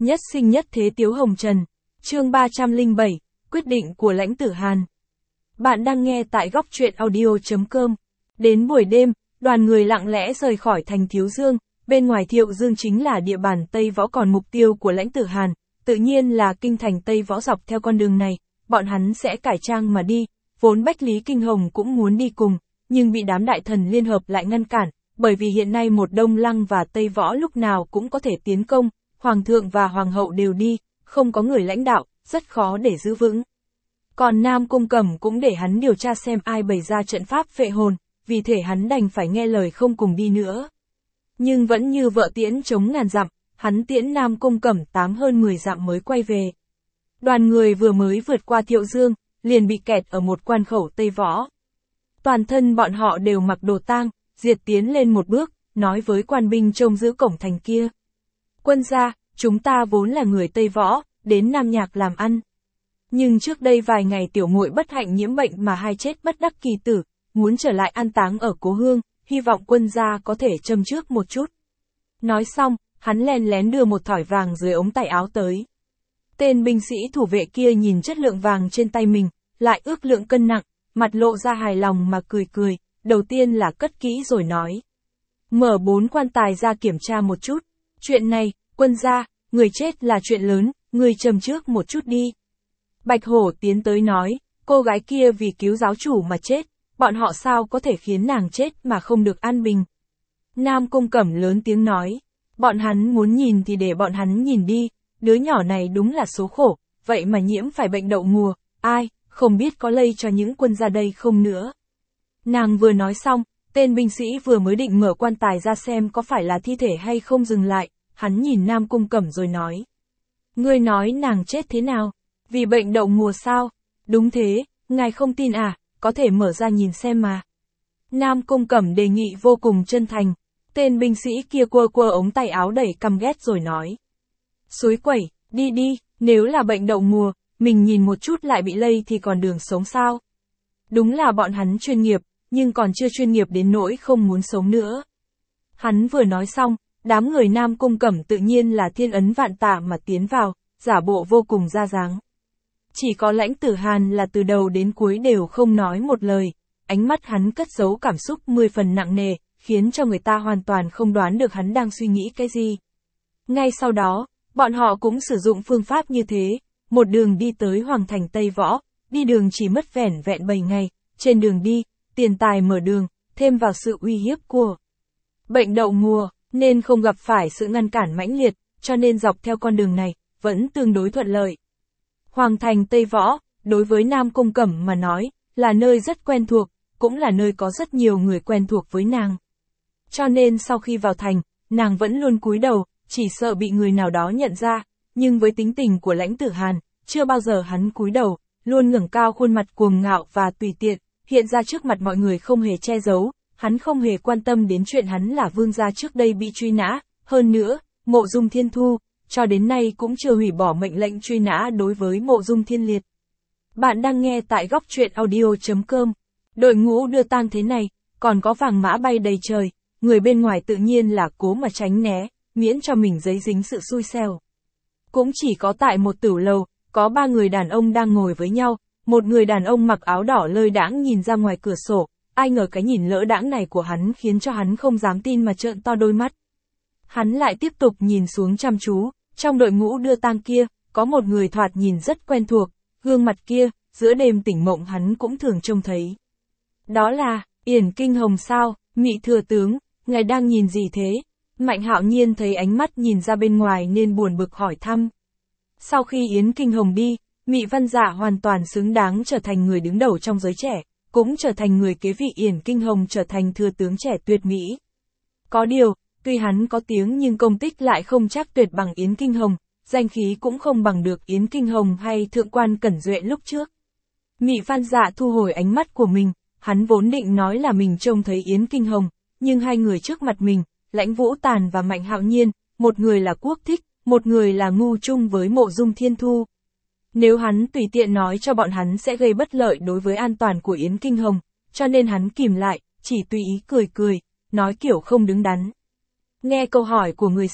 Nhất sinh nhất thế Tiếu Hồng Trần. Chương 307, quyết định của Lãnh Tử Hàn. Bạn đang nghe tại góc truyện audio.com. Đến buổi đêm, đoàn người lặng lẽ rời khỏi thành Thiếu Dương, bên ngoài Thiệu Dương chính là địa bàn Tây Võ, còn mục tiêu của Lãnh Tử Hàn, tự nhiên là kinh thành Tây Võ. Dọc theo con đường này, bọn hắn sẽ cải trang mà đi, vốn Bách Lý Kinh Hồng cũng muốn đi cùng, nhưng bị đám đại thần liên hợp lại ngăn cản, bởi vì hiện nay một Đông Lăng và Tây Võ lúc nào cũng có thể tiến công, Hoàng thượng và Hoàng hậu đều đi, không có người lãnh đạo, rất khó để giữ vững. Còn Nam Cung Cẩm cũng để hắn điều tra xem ai bày ra trận pháp phệ hồn, vì thể hắn đành phải nghe lời không cùng đi nữa. Nhưng vẫn như vợ tiễn chống ngàn dặm, hắn tiễn Nam Cung Cẩm hơn 10 dặm mới quay về. Đoàn người vừa mới vượt qua Thiệu Dương, liền bị kẹt ở một quan khẩu Tây Võ. Toàn thân bọn họ đều mặc đồ tang, Diệt tiến lên một bước, nói với quan binh trông giữ cổng thành kia. Quân gia, chúng ta vốn là người Tây Võ, đến Nam Nhạc làm ăn. Nhưng trước đây vài ngày tiểu muội bất hạnh nhiễm bệnh mà hai chết bất đắc kỳ tử, muốn trở lại an táng ở cố hương, hy vọng quân gia có thể châm trước một chút. Nói xong, hắn len lén đưa một thỏi vàng dưới ống tay áo tới. Tên binh sĩ thủ vệ kia nhìn chất lượng vàng trên tay mình, lại ước lượng cân nặng, mặt lộ ra hài lòng mà cười cười, đầu tiên là cất kỹ rồi nói. Mở 4 quan tài ra kiểm tra một chút. Chuyện này, quân gia, người chết là chuyện lớn, người châm trước một chút đi. Bạch Hổ tiến tới nói, cô gái kia vì cứu giáo chủ mà chết, bọn họ sao có thể khiến nàng chết mà không được an bình. Nam Cung Cẩm lớn tiếng nói, bọn hắn muốn nhìn thì để bọn hắn nhìn đi, đứa nhỏ này đúng là số khổ, vậy mà nhiễm phải bệnh đậu mùa, ai, không biết có lây cho những quân gia đây không nữa. Nàng vừa nói xong, tên binh sĩ vừa mới định mở quan tài ra xem có phải là thi thể hay không dừng lại, hắn nhìn Nam Cung Cẩm rồi nói. Ngươi nói nàng chết thế nào? Vì bệnh đậu mùa sao? Đúng thế, ngài không tin à, có thể mở ra nhìn xem mà. Nam Cung Cẩm đề nghị vô cùng chân thành, tên binh sĩ kia quơ quơ ống tay áo đầy căm ghét rồi nói. Suối quẩy, đi đi, nếu là bệnh đậu mùa, mình nhìn một chút lại bị lây thì còn đường sống sao? Đúng là bọn hắn chuyên nghiệp, nhưng còn chưa chuyên nghiệp đến nỗi không muốn sống nữa. Hắn vừa nói xong, đám người Nam Cung Cẩm tự nhiên là thiên ấn vạn tạ mà tiến vào, giả bộ vô cùng ra dáng. Chỉ có Lãnh Tử Hàn là từ đầu đến cuối đều không nói một lời, ánh mắt hắn cất giấu cảm xúc 10 phần nặng nề, khiến cho người ta hoàn toàn không đoán được hắn đang suy nghĩ cái gì. Ngay sau đó, bọn họ cũng sử dụng phương pháp như thế, một đường đi tới Hoàng thành Tây Võ, đi đường chỉ mất vẻn vẹn 7 ngày, trên đường đi, tiền tài mở đường, thêm vào sự uy hiếp của bệnh đậu mùa, nên không gặp phải sự ngăn cản mãnh liệt, cho nên dọc theo con đường này, vẫn tương đối thuận lợi. Hoàng thành Tây Võ, đối với Nam Cung Cẩm mà nói, là nơi rất quen thuộc, cũng là nơi có rất nhiều người quen thuộc với nàng. Cho nên sau khi vào thành, nàng vẫn luôn cúi đầu, chỉ sợ bị người nào đó nhận ra, nhưng với tính tình của Lãnh Tử Hàn, chưa bao giờ hắn cúi đầu, luôn ngẩng cao khuôn mặt cuồng ngạo và tùy tiện, hiện ra trước mặt mọi người không hề che giấu, hắn không hề quan tâm đến chuyện hắn là vương gia trước đây bị truy nã, hơn nữa, Mộ Dung Thiên Thu, cho đến nay cũng chưa hủy bỏ mệnh lệnh truy nã đối với Mộ Dung Thiên Liệt. Bạn đang nghe tại góc truyện audio.com. Đội ngũ đưa tang thế này, còn có vàng mã bay đầy trời, người bên ngoài tự nhiên là cố mà tránh né, miễn cho mình giấy dính sự xui xẻo. Cũng chỉ có tại một tửu lầu, có 3 người đàn ông đang ngồi với nhau, một người đàn ông mặc áo đỏ lơi đãng nhìn ra ngoài cửa sổ, ai ngờ cái nhìn lỡ đãng này của hắn khiến cho hắn không dám tin mà trợn to đôi mắt. Hắn lại tiếp tục nhìn xuống chăm chú, trong đội ngũ đưa tang kia, có một người thoạt nhìn rất quen thuộc, gương mặt kia, giữa đêm tỉnh mộng hắn cũng thường trông thấy. Đó là, Yển Kinh Hồng sao, Mị thừa tướng, ngài đang nhìn gì thế? Mạnh Hạo Nhiên thấy ánh mắt nhìn ra bên ngoài nên buồn bực hỏi thăm. Sau khi Yến Kinh Hồng đi, Mị Văn Dạ hoàn toàn xứng đáng trở thành người đứng đầu trong giới trẻ, cũng trở thành người kế vị Yển Kinh Hồng trở thành thừa tướng trẻ tuyệt mỹ. Có điều, tuy hắn có tiếng nhưng công tích lại không chắc tuyệt bằng Yến Kinh Hồng, danh khí cũng không bằng được Yến Kinh Hồng hay Thượng quan Cẩn Duệ lúc trước. Mị Văn Dạ thu hồi ánh mắt của mình, hắn vốn định nói là mình trông thấy Yến Kinh Hồng, nhưng hai người trước mặt mình, Lãnh Vũ Tàn và Mạnh Hạo Nhiên, một người là Quốc Thích, một người là ngu chung với Mộ Dung Thiên Thu. Nếu hắn tùy tiện nói cho bọn hắn sẽ gây bất lợi đối với an toàn của Yến Kinh Hồng, cho nên hắn kìm lại, chỉ tùy ý cười cười, nói kiểu không đứng đắn. Nghe câu hỏi của người xem,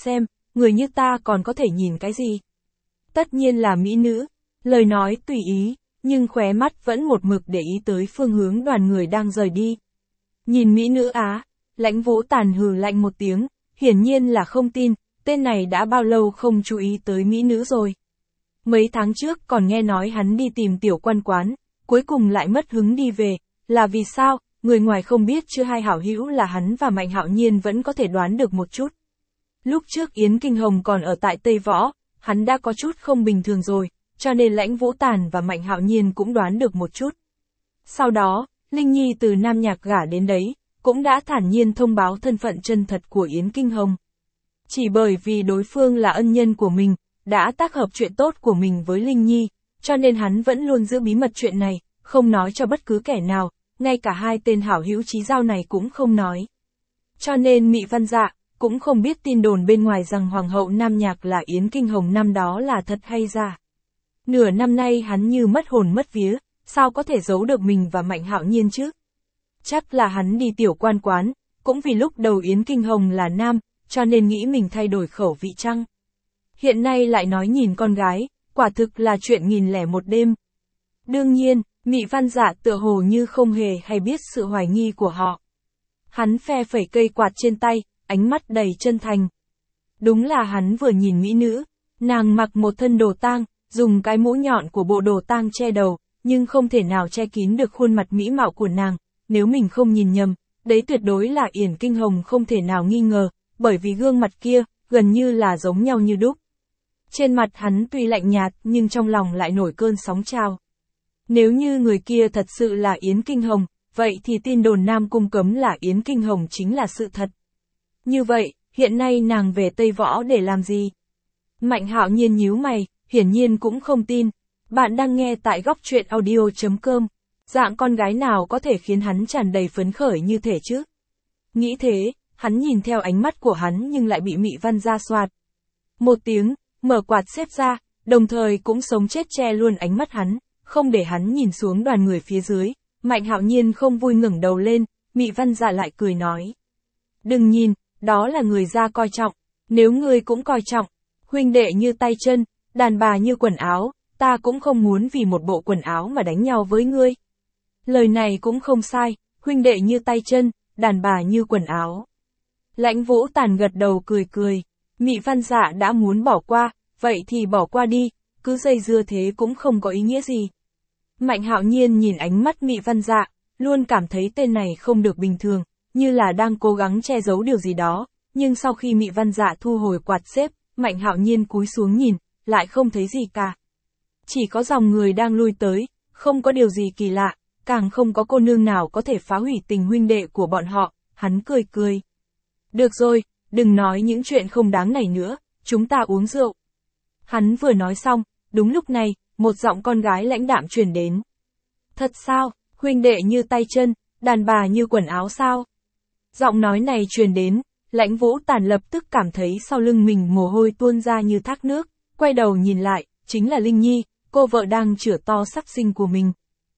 người như ta còn có thể nhìn cái gì? Tất nhiên là mỹ nữ, lời nói tùy ý, nhưng khóe mắt vẫn một mực để ý tới phương hướng đoàn người đang rời đi. Nhìn mỹ nữ á, Lãnh Vũ Tàn hừ lạnh một tiếng, hiển nhiên là không tin, tên này đã bao lâu không chú ý tới mỹ nữ rồi. Mấy tháng trước còn nghe nói hắn đi tìm tiểu quan quán, cuối cùng lại mất hứng đi về, là vì sao, người ngoài không biết chứ hai hảo hữu là hắn và Mạnh Hạo Nhiên vẫn có thể đoán được một chút. Lúc trước Yến Kinh Hồng còn ở tại Tây Võ, hắn đã có chút không bình thường rồi, cho nên Lãnh Vũ Tàn và Mạnh Hạo Nhiên cũng đoán được một chút. Sau đó, Linh Nhi từ Nam Nhạc gả đến đấy, cũng đã thản nhiên thông báo thân phận chân thật của Yến Kinh Hồng. Chỉ bởi vì đối phương là ân nhân của mình, đã tác hợp chuyện tốt của mình với Linh Nhi, cho nên hắn vẫn luôn giữ bí mật chuyện này, không nói cho bất cứ kẻ nào, ngay cả hai tên hảo hữu chí giao này cũng không nói. Cho nên Mị Văn Dạ cũng không biết tin đồn bên ngoài rằng Hoàng hậu Nam Nhạc là Yến Kinh Hồng năm đó là thật hay giả. Nửa năm nay hắn như mất hồn mất vía, sao có thể giấu được mình và Mạnh Hạo Nhiên chứ? Chắc là hắn đi tiểu quan quán, cũng vì lúc đầu Yến Kinh Hồng là nam, cho nên nghĩ mình thay đổi khẩu vị chăng? Hiện nay lại nói nhìn con gái, quả thực là chuyện nghìn lẻ một đêm. Đương nhiên, Mị Văn Dạ tựa hồ như không hề hay biết sự hoài nghi của họ. Hắn phe phẩy cây quạt trên tay, ánh mắt đầy chân thành. Đúng là hắn vừa nhìn mỹ nữ, nàng mặc một thân đồ tang, dùng cái mũ nhọn của bộ đồ tang che đầu, nhưng không thể nào che kín được khuôn mặt mỹ mạo của nàng, nếu mình không nhìn nhầm, đấy tuyệt đối là Yến Kinh Hồng không thể nào nghi ngờ, bởi vì gương mặt kia, gần như là giống nhau như đúc. Trên mặt hắn tuy lạnh nhạt nhưng trong lòng lại nổi cơn sóng trào. Nếu như người kia thật sự là Yến Kinh Hồng, vậy thì tin đồn Nam Cung cấm là Yến Kinh Hồng chính là sự thật. Như vậy, hiện nay nàng về Tây Võ để làm gì? Mạnh Hạo Nhiên nhíu mày, hiển nhiên cũng không tin. Bạn đang nghe tại góc truyện audio.com. Dạng con gái nào có thể khiến hắn tràn đầy phấn khởi như thế chứ? Nghĩ thế, hắn nhìn theo ánh mắt của hắn nhưng lại bị Mị Văn Dạ xoạt. Một tiếng, mở quạt xếp ra, đồng thời cũng sống chết che luôn ánh mắt hắn, không để hắn nhìn xuống đoàn người phía dưới. Mạnh Hạo Nhiên không vui ngẩng đầu lên, Mị Văn Dạ lại cười nói. Đừng nhìn, đó là người ra coi trọng, nếu ngươi cũng coi trọng, huynh đệ như tay chân, đàn bà như quần áo, ta cũng không muốn vì một bộ quần áo mà đánh nhau với ngươi. Lời này cũng không sai, huynh đệ như tay chân, đàn bà như quần áo. Lãnh Vũ Tàn gật đầu cười cười, Mị Văn Dạ đã muốn bỏ qua, vậy thì bỏ qua đi, cứ dây dưa thế cũng không có ý nghĩa gì. Mạnh Hạo Nhiên nhìn ánh mắt Mị Văn Dạ, luôn cảm thấy tên này không được bình thường, như là đang cố gắng che giấu điều gì đó, nhưng sau khi Mị Văn Dạ thu hồi quạt xếp, Mạnh Hạo Nhiên cúi xuống nhìn, lại không thấy gì cả. Chỉ có dòng người đang lui tới, không có điều gì kỳ lạ, càng không có cô nương nào có thể phá hủy tình huynh đệ của bọn họ, hắn cười cười. Được rồi, đừng nói những chuyện không đáng này nữa, chúng ta uống rượu. Hắn vừa nói xong, đúng lúc này, một giọng con gái lãnh đạm truyền đến. Thật sao, huynh đệ như tay chân, đàn bà như quần áo sao? Giọng nói này truyền đến, Lãnh Vũ Tàn lập tức cảm thấy sau lưng mình mồ hôi tuôn ra như thác nước, quay đầu nhìn lại, chính là Linh Nhi, cô vợ đang chửa to sắp sinh của mình.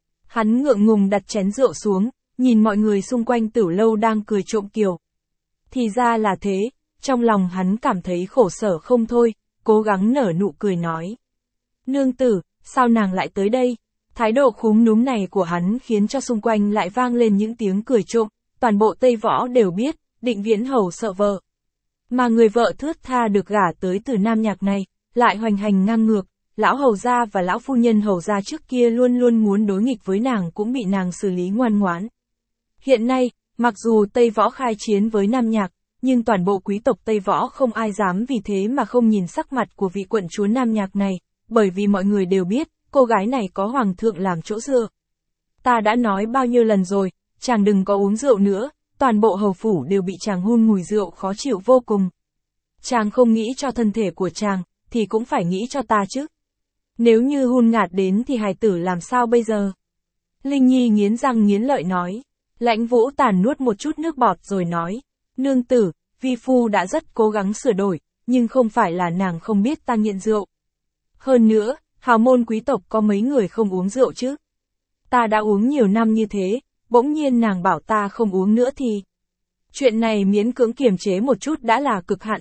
Hắn ngượng ngùng đặt chén rượu xuống, nhìn mọi người xung quanh Tử Lâu đang cười trộm kiểu. Thì ra là thế, trong lòng hắn cảm thấy khổ sở không thôi, cố gắng nở nụ cười nói. Nương tử, sao nàng lại tới đây? Thái độ khúm núm này của hắn khiến cho xung quanh lại vang lên những tiếng cười trộm, toàn bộ Tây Võ đều biết, Định Viễn Hầu sợ vợ. Mà người vợ thướt tha được gả tới từ Nam Nhạc này, lại hoành hành ngang ngược, lão hầu gia và lão phu nhân hầu gia trước kia luôn luôn muốn đối nghịch với nàng cũng bị nàng xử lý ngoan ngoãn. Hiện nay, mặc dù Tây Võ khai chiến với Nam Nhạc, nhưng toàn bộ quý tộc Tây Võ không ai dám vì thế mà không nhìn sắc mặt của vị quận chúa Nam Nhạc này, bởi vì mọi người đều biết, cô gái này có hoàng thượng làm chỗ dựa. Ta đã nói bao nhiêu lần rồi, chàng đừng có uống rượu nữa, toàn bộ hầu phủ đều bị chàng hun mùi rượu khó chịu vô cùng. Chàng không nghĩ cho thân thể của chàng, thì cũng phải nghĩ cho ta chứ. Nếu như hun ngạt đến thì hài tử làm sao bây giờ? Linh Nhi nghiến răng nghiến lợi nói. Lãnh Vũ Tàn nuốt một chút nước bọt rồi nói. Nương tử, vi phu đã rất cố gắng sửa đổi, nhưng không phải là nàng không biết ta nghiện rượu. Hơn nữa, hào môn quý tộc có mấy người không uống rượu chứ? Ta đã uống nhiều năm như thế, bỗng nhiên nàng bảo ta không uống nữa thì... Chuyện này miễn cưỡng kiềm chế một chút đã là cực hạn rồi,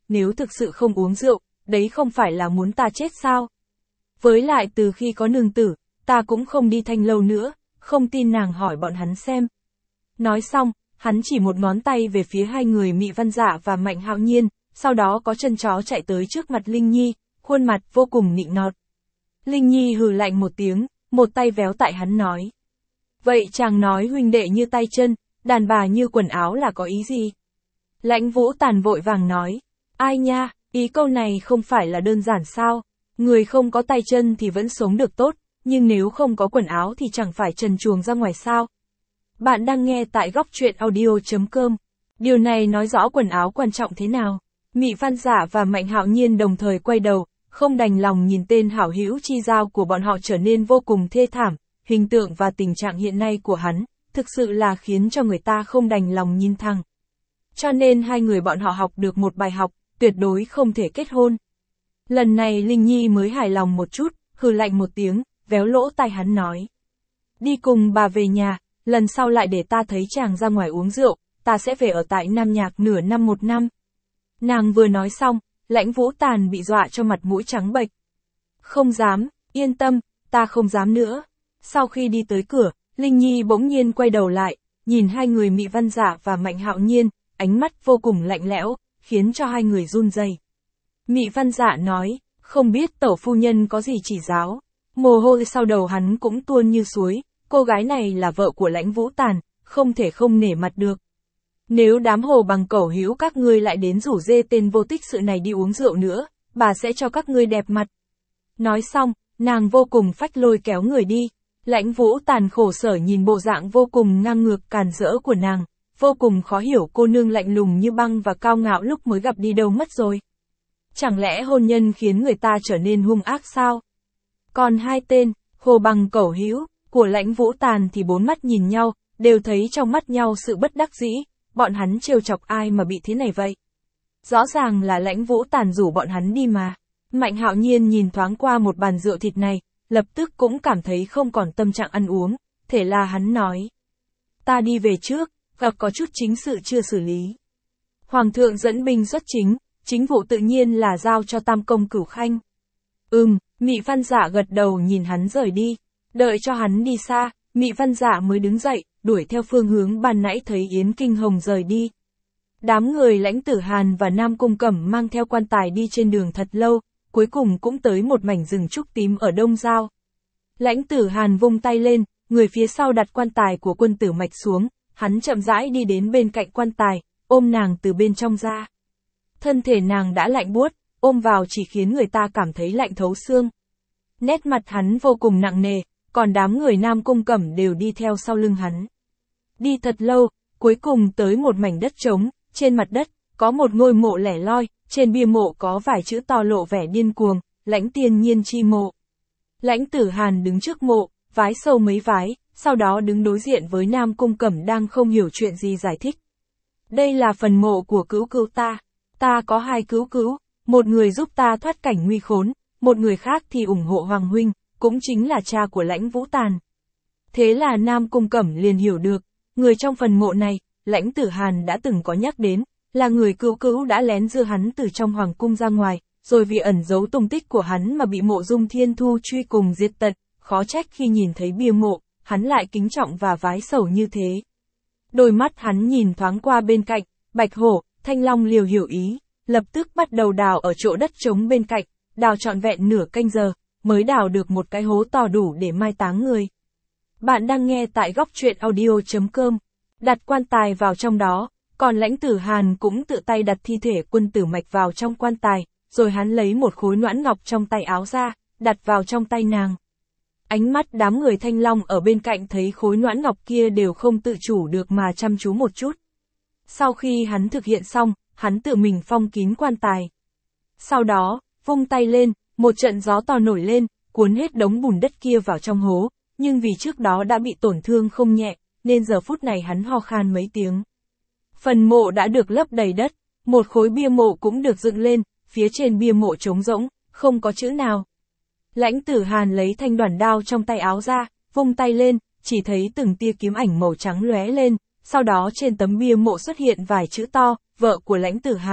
nếu thực sự không uống rượu, đấy không phải là muốn ta chết sao? Với lại từ khi có nương tử, ta cũng không đi Thanh Lâu nữa, không tin nàng hỏi bọn hắn xem. Nói xong, hắn chỉ một ngón tay về phía hai người Mị Văn Dạ và Mạnh Hạo Nhiên, sau đó có chân chó chạy tới trước mặt Linh Nhi, khuôn mặt vô cùng nịnh nọt. Linh Nhi hừ lạnh một tiếng, một tay véo tại hắn nói. Vậy chàng nói huynh đệ như tay chân, đàn bà như quần áo là có ý gì? Lãnh Vũ Tàn vội vàng nói. Ai nha, ý câu này không phải là đơn giản sao? Người không có tay chân thì vẫn sống được tốt, nhưng nếu không có quần áo thì chẳng phải trần truồng ra ngoài sao? Bạn đang nghe tại góc truyện audio.com. Điều này nói rõ quần áo quan trọng thế nào? Mị Văn Dạ và Mạnh Hạo Nhiên đồng thời quay đầu, không đành lòng nhìn tên hảo hữu chi giao của bọn họ trở nên vô cùng thê thảm, hình tượng và tình trạng hiện nay của hắn, thực sự là khiến cho người ta không đành lòng nhìn thẳng. Cho nên hai người bọn họ học được một bài học, tuyệt đối không thể kết hôn. Lần này Linh Nhi mới hài lòng một chút, hừ lạnh một tiếng, véo lỗ tai hắn nói. Đi cùng bà về nhà, lần sau lại để ta thấy chàng ra ngoài uống rượu, ta sẽ về ở tại Nam Nhạc nửa năm một năm. Nàng vừa nói xong, Lãnh Vũ Tàn bị dọa cho mặt mũi trắng bệch. Không dám, yên tâm, ta không dám nữa. Sau khi đi tới cửa, Linh Nhi bỗng nhiên quay đầu lại, nhìn hai người Mị Văn Dạ và Mạnh Hạo Nhiên, ánh mắt vô cùng lạnh lẽo, khiến cho hai người run rẩy. Mị Văn Dạ nói, không biết tẩu phu nhân có gì chỉ giáo. Mồ hôi sau đầu hắn cũng tuôn như suối, cô gái này là vợ của Lãnh Vũ Tàn, không thể không nể mặt được. Nếu đám hồ bằng cẩu hữu các ngươi lại đến rủ dê tên vô tích sự này đi uống rượu nữa, bà sẽ cho các ngươi đẹp mặt. Nói xong, nàng vô cùng phách lôi kéo người đi. Lãnh Vũ Tàn khổ sở nhìn bộ dạng vô cùng ngang ngược càn rỡ của nàng, vô cùng khó hiểu cô nương lạnh lùng như băng và cao ngạo lúc mới gặp đi đâu mất rồi. Chẳng lẽ hôn nhân khiến người ta trở nên hung ác sao? Còn hai tên, hồ bằng cẩu hữu, của Lãnh Vũ Tàn thì bốn mắt nhìn nhau, đều thấy trong mắt nhau sự bất đắc dĩ, bọn hắn trêu chọc ai mà bị thế này vậy? Rõ ràng là Lãnh Vũ Tàn rủ bọn hắn đi mà. Mạnh Hạo Nhiên nhìn thoáng qua một bàn rượu thịt này, lập tức cũng cảm thấy không còn tâm trạng ăn uống, thế là hắn nói. Ta đi về trước, gặp có chút chính sự chưa xử lý. Hoàng thượng dẫn binh xuất chính, chính vụ tự nhiên là giao cho Tam Công Cửu Khanh. Mị Văn Dạ gật đầu nhìn hắn rời đi, đợi cho hắn đi xa, Mị Văn Dạ mới đứng dậy, đuổi theo phương hướng ban nãy thấy Yến Kinh Hồng rời đi. Đám người Lãnh Tử Hàn và Nam Cung Cẩm mang theo quan tài đi trên đường thật lâu, cuối cùng cũng tới một mảnh rừng trúc tím ở Đông Giao. Lãnh Tử Hàn vung tay lên, người phía sau đặt quan tài của quân tử mạch xuống, hắn chậm rãi đi đến bên cạnh quan tài, ôm nàng từ bên trong ra. Thân thể nàng đã lạnh buốt, ôm vào chỉ khiến người ta cảm thấy lạnh thấu xương. Nét mặt hắn vô cùng nặng nề, còn đám người Nam Cung Cẩm đều đi theo sau lưng hắn. Đi thật lâu, cuối cùng tới một mảnh đất trống, trên mặt đất, có một ngôi mộ lẻ loi, trên bia mộ có vài chữ to lộ vẻ điên cuồng, Lãnh Tiên Nhiên chi mộ. Lãnh Tử Hàn đứng trước mộ, vái sâu mấy vái, sau đó đứng đối diện với Nam Cung Cẩm đang không hiểu chuyện gì giải thích. Đây là phần mộ của cứu cứu ta có hai cứu cứu, một người giúp ta thoát cảnh nguy khốn, một người khác thì ủng hộ Hoàng huynh, cũng chính là cha của Lãnh Vũ Tàn. Thế là Nam Cung Cẩm liền hiểu được, người trong phần mộ này, Lãnh Tử Hàn đã từng có nhắc đến, là người cứu cứu đã lén đưa hắn từ trong hoàng cung ra ngoài, rồi vì ẩn giấu tung tích của hắn mà bị Mộ Dung Thiên Thu truy cùng diệt tận, khó trách khi nhìn thấy bia mộ, hắn lại kính trọng và vái sầu như thế. Đôi mắt hắn nhìn thoáng qua bên cạnh, Bạch Hổ, Thanh Long liều hiểu ý, lập tức bắt đầu đào ở chỗ đất trống bên cạnh, đào trọn vẹn nửa canh giờ, mới đào được một cái hố to đủ để mai táng người. Bạn đang nghe tại góc truyện audio.com, đặt quan tài vào trong đó, còn Lãnh Tử Hàn cũng tự tay đặt thi thể quân tử mạch vào trong quan tài, rồi hắn lấy một khối noãn ngọc trong tay áo ra, đặt vào trong tay nàng. Ánh mắt đám người Thanh Long ở bên cạnh thấy khối noãn ngọc kia đều không tự chủ được mà chăm chú một chút. Sau khi hắn thực hiện xong, hắn tự mình phong kín quan tài. Sau đó, vung tay lên, một trận gió to nổi lên, cuốn hết đống bùn đất kia vào trong hố, nhưng vì trước đó đã bị tổn thương không nhẹ, nên giờ phút này hắn ho khan mấy tiếng. Phần mộ đã được lấp đầy đất, một khối bia mộ cũng được dựng lên, phía trên bia mộ trống rỗng, không có chữ nào. Lãnh Tử Hàn lấy thanh đoản đao trong tay áo ra, vung tay lên, chỉ thấy từng tia kiếm ảnh màu trắng lóe lên, sau đó trên tấm bia mộ xuất hiện vài chữ to, vợ của Lãnh Tử Hàn,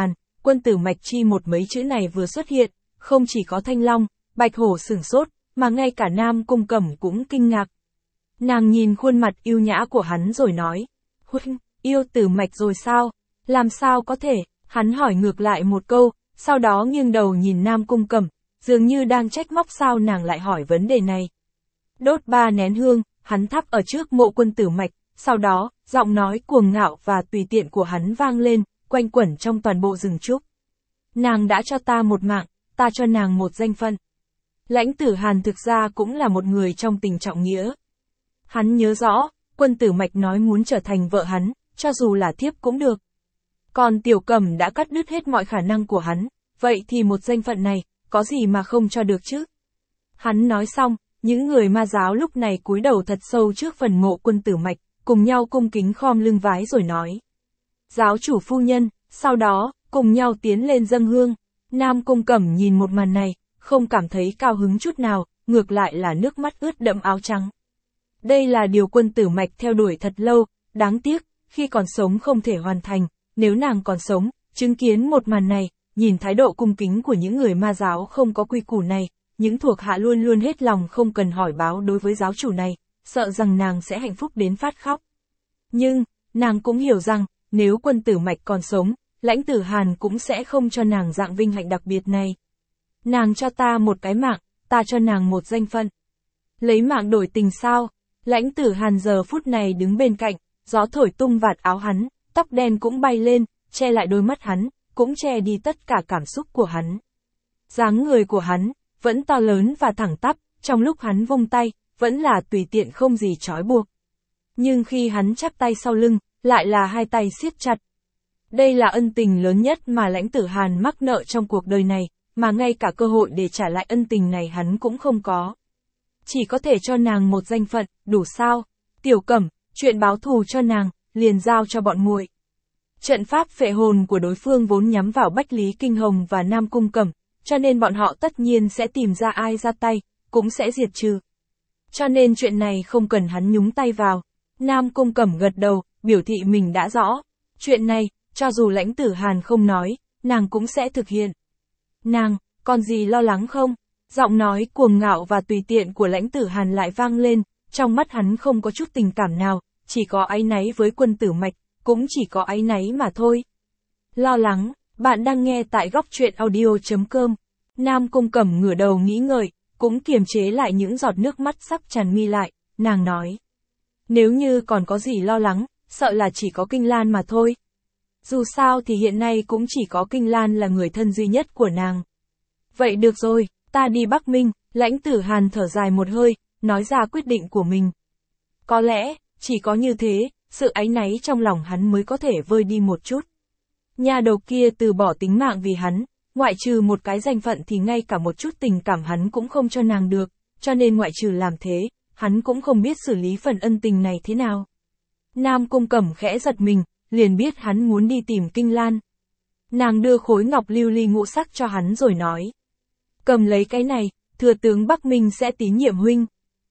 Quân Tử Mạch chi một mấy chữ này vừa xuất hiện, không chỉ có Thanh Long, Bạch Hổ sửng sốt, mà ngay cả Nam Cung Cẩm cũng kinh ngạc. Nàng nhìn khuôn mặt yêu nhã của hắn rồi nói, huynh, yêu Tử Mạch rồi sao? Làm sao có thể? Hắn hỏi ngược lại một câu, sau đó nghiêng đầu nhìn Nam Cung Cẩm, dường như đang trách móc sao nàng lại hỏi vấn đề này. Đốt 3 nén hương, hắn thắp ở trước mộ Quân Tử Mạch, sau đó, giọng nói cuồng ngạo và tùy tiện của hắn vang lên, quanh quẩn trong toàn bộ rừng trúc. Nàng đã cho ta một mạng, ta cho nàng một danh phận. Lãnh Tử Hàn thực ra cũng là một người trong tình trọng nghĩa. Hắn nhớ rõ, Quân Tử Mạch nói muốn trở thành vợ hắn, cho dù là thiếp cũng được. Còn Tiểu Cẩm đã cắt đứt hết mọi khả năng của hắn, vậy thì một danh phận này, có gì mà không cho được chứ? Hắn nói xong, những người ma giáo lúc này cúi đầu thật sâu trước phần mộ Quân Tử Mạch, cùng nhau cung kính khom lưng vái rồi nói. Giáo chủ phu nhân, sau đó, cùng nhau tiến lên dâng hương. Nam Cung Cẩm nhìn một màn này, không cảm thấy cao hứng chút nào, ngược lại là nước mắt ướt đẫm áo trắng. Đây là điều Quân Tử Mạch theo đuổi thật lâu, đáng tiếc, khi còn sống không thể hoàn thành, nếu nàng còn sống, chứng kiến một màn này, nhìn thái độ cung kính của những người ma giáo không có quy củ này, những thuộc hạ luôn luôn hết lòng không cần hỏi báo đối với giáo chủ này, sợ rằng nàng sẽ hạnh phúc đến phát khóc. Nhưng, nàng cũng hiểu rằng, nếu Quân Tử Mạch còn sống, Lãnh Tử Hàn cũng sẽ không cho nàng dạng vinh hạnh đặc biệt này. Nàng cho ta một cái mạng, ta cho nàng một danh phận. Lấy mạng đổi tình sao? Lãnh Tử Hàn giờ phút này đứng bên cạnh, gió thổi tung vạt áo hắn, tóc đen cũng bay lên, che lại đôi mắt hắn, cũng che đi tất cả cảm xúc của hắn. Dáng người của hắn, vẫn to lớn và thẳng tắp, trong lúc hắn vung tay, vẫn là tùy tiện không gì trói buộc. Nhưng khi hắn chắp tay sau lưng, lại là hai tay siết chặt. Đây là ân tình lớn nhất mà Lãnh Tử Hàn mắc nợ trong cuộc đời này, mà ngay cả cơ hội để trả lại ân tình này hắn cũng không có. Chỉ có thể cho nàng một danh phận, đủ sao? Tiểu Cẩm, chuyện báo thù cho nàng, liền giao cho bọn muội. Trận pháp phệ hồn của đối phương vốn nhắm vào Bách Lý Kinh Hồng và Nam Cung Cẩm, cho nên bọn họ tất nhiên sẽ tìm ra ai ra tay, cũng sẽ diệt trừ. Cho nên chuyện này không cần hắn nhúng tay vào. Nam Cung Cẩm gật đầu, biểu thị mình đã rõ. Chuyện này, cho dù Lãnh Tử Hàn không nói, nàng cũng sẽ thực hiện. Nàng, còn gì lo lắng không? Giọng nói cuồng ngạo và tùy tiện của Lãnh Tử Hàn lại vang lên, trong mắt hắn không có chút tình cảm nào, chỉ có áy náy với Quân Tử Mạch, cũng chỉ có áy náy mà thôi. Lo lắng, bạn đang nghe tại góc truyện audio.com. Nam Cung Cẩm ngửa đầu nghĩ ngợi, cũng kiềm chế lại những giọt nước mắt sắp tràn mi lại, nàng nói. Nếu như còn có gì lo lắng, sợ là chỉ có Kinh Lan mà thôi. Dù sao thì hiện nay cũng chỉ có Kinh Lan là người thân duy nhất của nàng. Vậy được rồi, ta đi Bắc Minh. Lãnh Tử Hàn thở dài một hơi, nói ra quyết định của mình. Có lẽ, chỉ có như thế, sự áy náy trong lòng hắn mới có thể vơi đi một chút. Nhà đầu kia từ bỏ tính mạng vì hắn, ngoại trừ một cái danh phận thì ngay cả một chút tình cảm hắn cũng không cho nàng được, cho nên ngoại trừ làm thế, hắn cũng không biết xử lý phần ân tình này thế nào. Nam Cung Cẩm khẽ giật mình, liền biết hắn muốn đi tìm Kinh Lan. Nàng đưa khối ngọc lưu ly ngũ sắc cho hắn rồi nói. Cầm lấy cái này, thừa tướng Bắc Minh sẽ tín nhiệm huynh.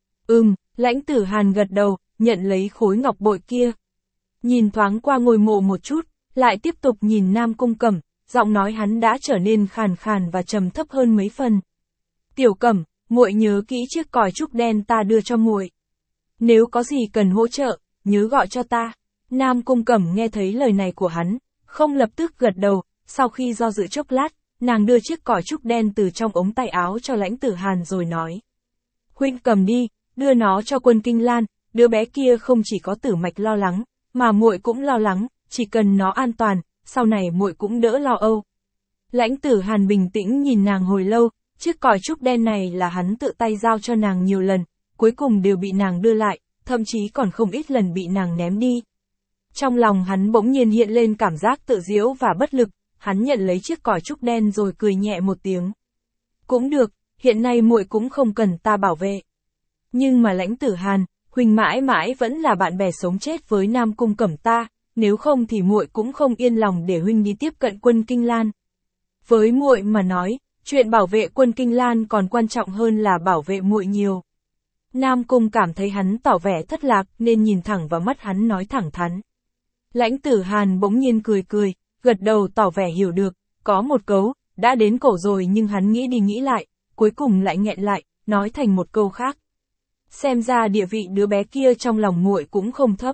Lãnh Tử Hàn gật đầu, nhận lấy khối ngọc bội kia. Nhìn thoáng qua ngôi mộ một chút, lại tiếp tục nhìn Nam Cung Cẩm, giọng nói hắn đã trở nên khàn khàn và trầm thấp hơn mấy phần. Tiểu Cẩm, muội nhớ kỹ chiếc còi trúc đen ta đưa cho muội. Nếu có gì cần hỗ trợ, nhớ gọi cho ta. Nam Cung Cẩm nghe thấy lời này của hắn, không lập tức gật đầu, sau khi do dự chốc lát, nàng đưa chiếc còi trúc đen từ trong ống tay áo cho Lãnh Tử Hàn rồi nói. Huynh cầm đi, đưa nó cho Quân Kinh Lan, đứa bé kia không chỉ có Tử Mạch lo lắng, mà muội cũng lo lắng, chỉ cần nó an toàn, sau này muội cũng đỡ lo âu. Lãnh Tử Hàn bình tĩnh nhìn nàng hồi lâu, chiếc còi trúc đen này là hắn tự tay giao cho nàng nhiều lần, cuối cùng đều bị nàng đưa lại, thậm chí còn không ít lần bị nàng ném đi. Trong lòng hắn bỗng nhiên hiện lên cảm giác tự diễu và bất lực, hắn nhận lấy chiếc còi trúc đen rồi cười nhẹ một tiếng. Cũng được, hiện nay muội cũng không cần ta bảo vệ. Nhưng mà Lãnh Tử Hàn, huynh mãi mãi vẫn là bạn bè sống chết với Nam Cung Cẩm ta, nếu không thì muội cũng không yên lòng để huynh đi tiếp cận Quân Kinh Lan. Với muội mà nói, chuyện bảo vệ Quân Kinh Lan còn quan trọng hơn là bảo vệ muội nhiều. Nam Cung cảm thấy hắn tỏ vẻ thất lạc nên nhìn thẳng vào mắt hắn nói thẳng thắn. Lãnh Tử Hàn bỗng nhiên cười cười, gật đầu tỏ vẻ hiểu được, có một câu, đã đến cổ rồi nhưng hắn nghĩ đi nghĩ lại, cuối cùng lại nghẹn lại, nói thành một câu khác. Xem ra địa vị đứa bé kia trong lòng muội cũng không thấp.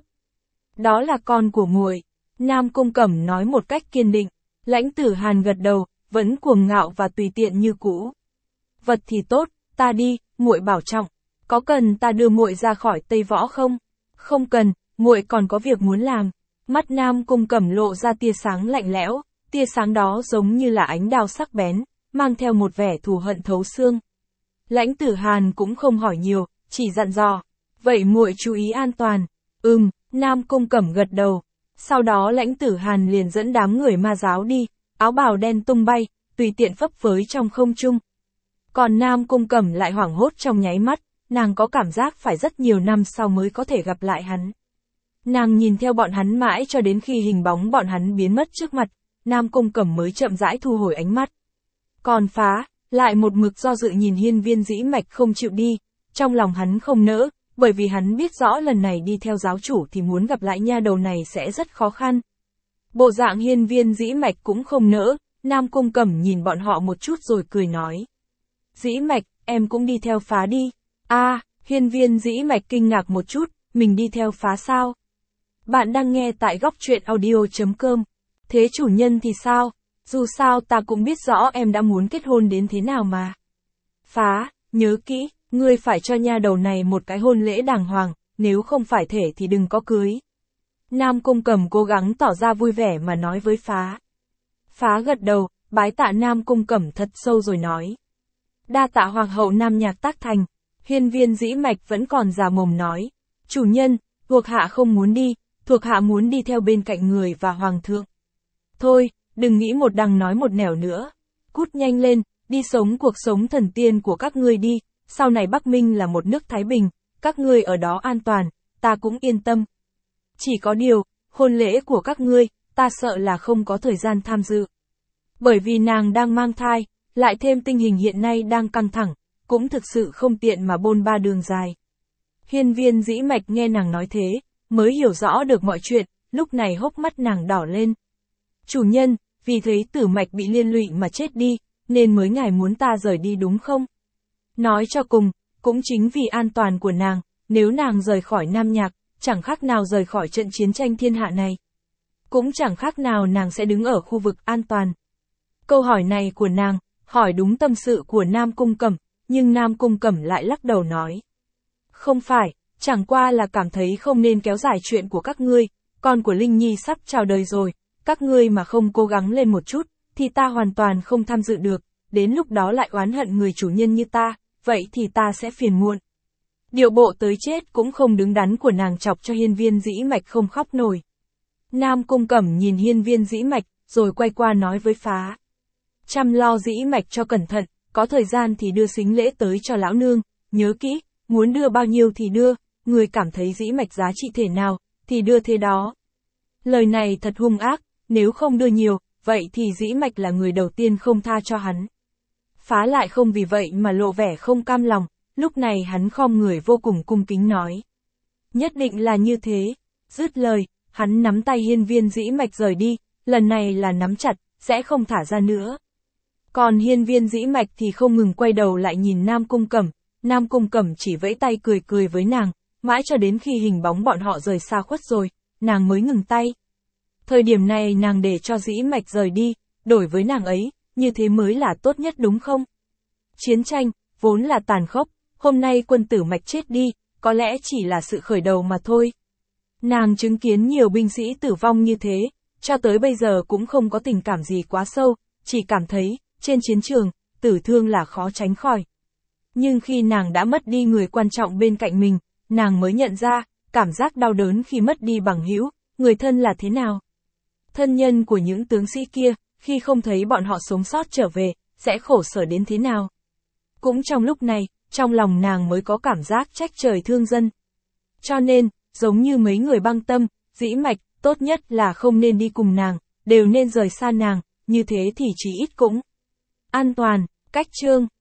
Đó là con của muội. Nam Cung Cẩm nói một cách kiên định. Lãnh Tử Hàn gật đầu, vẫn cuồng ngạo và tùy tiện như cũ. Vật thì tốt, ta đi, muội bảo trọng. Có cần ta đưa muội ra khỏi Tây Võ không? Không cần, muội còn có việc muốn làm. Mắt Nam Cung Cẩm lộ ra tia sáng lạnh lẽo, tia sáng đó giống như là ánh đao sắc bén, mang theo một vẻ thù hận thấu xương. Lãnh Tử Hàn cũng không hỏi nhiều, chỉ dặn dò. Vậy muội chú ý an toàn. Nam Cung Cẩm gật đầu. Sau đó Lãnh Tử Hàn liền dẫn đám người ma giáo đi, áo bào đen tung bay, tùy tiện phấp phới trong không trung. Còn Nam Cung Cẩm lại hoảng hốt trong nháy mắt, nàng có cảm giác phải rất nhiều năm sau mới có thể gặp lại hắn. Nàng nhìn theo bọn hắn mãi cho đến khi hình bóng bọn hắn biến mất trước mặt, Nam Cung Cẩm mới chậm rãi thu hồi ánh mắt. Còn Phá, lại một mực do dự nhìn Hiên Viên Dĩ Mạch không chịu đi, trong lòng hắn không nỡ, bởi vì hắn biết rõ lần này đi theo giáo chủ thì muốn gặp lại nha đầu này sẽ rất khó khăn. Bộ dạng Hiên Viên Dĩ Mạch cũng không nỡ, Nam Cung Cẩm nhìn bọn họ một chút rồi cười nói. Dĩ Mạch, em cũng đi theo Phá đi. Hiên Viên Dĩ Mạch kinh ngạc một chút, mình đi theo Phá sao? Bạn đang nghe tại góc truyện audio.com. Thế chủ nhân thì sao? Dù sao ta cũng biết rõ em đã muốn kết hôn đến thế nào mà. Phá, nhớ kỹ, ngươi phải cho nha đầu này một cái hôn lễ đàng hoàng, nếu không phải thể thì đừng có cưới. Nam Cung Cẩm cố gắng tỏ ra vui vẻ mà nói với Phá. Phá gật đầu, bái tạ Nam Cung Cẩm thật sâu rồi nói. Đa tạ Hoàng hậu Nam Nhạc Tác Thành. Hiên Viên Dĩ Mạch vẫn còn già mồm nói. Chủ nhân, thuộc hạ không muốn đi, thuộc hạ muốn đi theo bên cạnh người và Hoàng thượng. Thôi, đừng nghĩ một đằng nói một nẻo nữa. Cút nhanh lên, đi sống cuộc sống thần tiên của các ngươi đi, sau này Bắc Minh là một nước thái bình, các ngươi ở đó an toàn, ta cũng yên tâm. Chỉ có điều, hôn lễ của các ngươi, ta sợ là không có thời gian tham dự. Bởi vì nàng đang mang thai, lại thêm tình hình hiện nay đang căng thẳng, cũng thực sự không tiện mà bôn ba đường dài. Hiên Viên Dĩ Mạch nghe nàng nói thế, mới hiểu rõ được mọi chuyện, lúc này hốc mắt nàng đỏ lên. Chủ nhân, vì thấy Tử Mạch bị liên lụy mà chết đi, nên mới ngài muốn ta rời đi đúng không? Nói cho cùng, cũng chính vì an toàn của nàng, nếu nàng rời khỏi Nam Nhạc, chẳng khác nào rời khỏi trận chiến tranh thiên hạ này. Cũng chẳng khác nào nàng sẽ đứng ở khu vực an toàn. Câu hỏi này của nàng, hỏi đúng tâm sự của Nam Cung Cẩm, nhưng Nam Cung Cẩm lại lắc đầu nói. Không phải, chẳng qua là cảm thấy không nên kéo dài chuyện của các ngươi, con của Linh Nhi sắp chào đời rồi, các ngươi mà không cố gắng lên một chút, thì ta hoàn toàn không tham dự được, đến lúc đó lại oán hận người chủ nhân như ta, vậy thì ta sẽ phiền muộn. Điệu bộ tới chết cũng không đứng đắn của nàng chọc cho Hiên Viên Dĩ Mạch không khóc nổi. Nam Cung Cẩm nhìn Hiên Viên Dĩ Mạch, rồi quay qua nói với Phá. Chăm lo Dĩ Mạch cho cẩn thận, có thời gian thì đưa sính lễ tới cho lão nương, nhớ kỹ, muốn đưa bao nhiêu thì đưa, người cảm thấy Dĩ Mạch giá trị thể nào, thì đưa thế đó. Lời này thật hung ác, nếu không đưa nhiều, vậy thì Dĩ Mạch là người đầu tiên không tha cho hắn. Phá lại không vì vậy mà lộ vẻ không cam lòng, lúc này hắn khom người vô cùng cung kính nói. Nhất định là như thế. Dứt lời, hắn nắm tay Hiên Viên Dĩ Mạch rời đi, lần này là nắm chặt, sẽ không thả ra nữa. Còn Hiên Viên Dĩ Mạch thì không ngừng quay đầu lại nhìn Nam Cung Cẩm, Nam Cung Cẩm chỉ vẫy tay cười cười với nàng, mãi cho đến khi hình bóng bọn họ rời xa khuất rồi, nàng mới ngừng tay. Thời điểm này nàng để cho Dĩ Mạch rời đi, đổi với nàng ấy, như thế mới là tốt nhất đúng không? Chiến tranh, vốn là tàn khốc, hôm nay quân tử Mạch chết đi, có lẽ chỉ là sự khởi đầu mà thôi. Nàng chứng kiến nhiều binh sĩ tử vong như thế, cho tới bây giờ cũng không có tình cảm gì quá sâu, chỉ cảm thấy, trên chiến trường, tử thương là khó tránh khỏi. Nhưng khi nàng đã mất đi người quan trọng bên cạnh mình, nàng mới nhận ra, cảm giác đau đớn khi mất đi bằng hữu, người thân là thế nào. Thân nhân của những tướng sĩ kia, khi không thấy bọn họ sống sót trở về, sẽ khổ sở đến thế nào. Cũng trong lúc này, trong lòng nàng mới có cảm giác trách trời thương dân. Cho nên, giống như mấy người băng tâm, Dĩ Mạch, tốt nhất là không nên đi cùng nàng, đều nên rời xa nàng, như thế thì chí ít cũng an toàn. Cách chương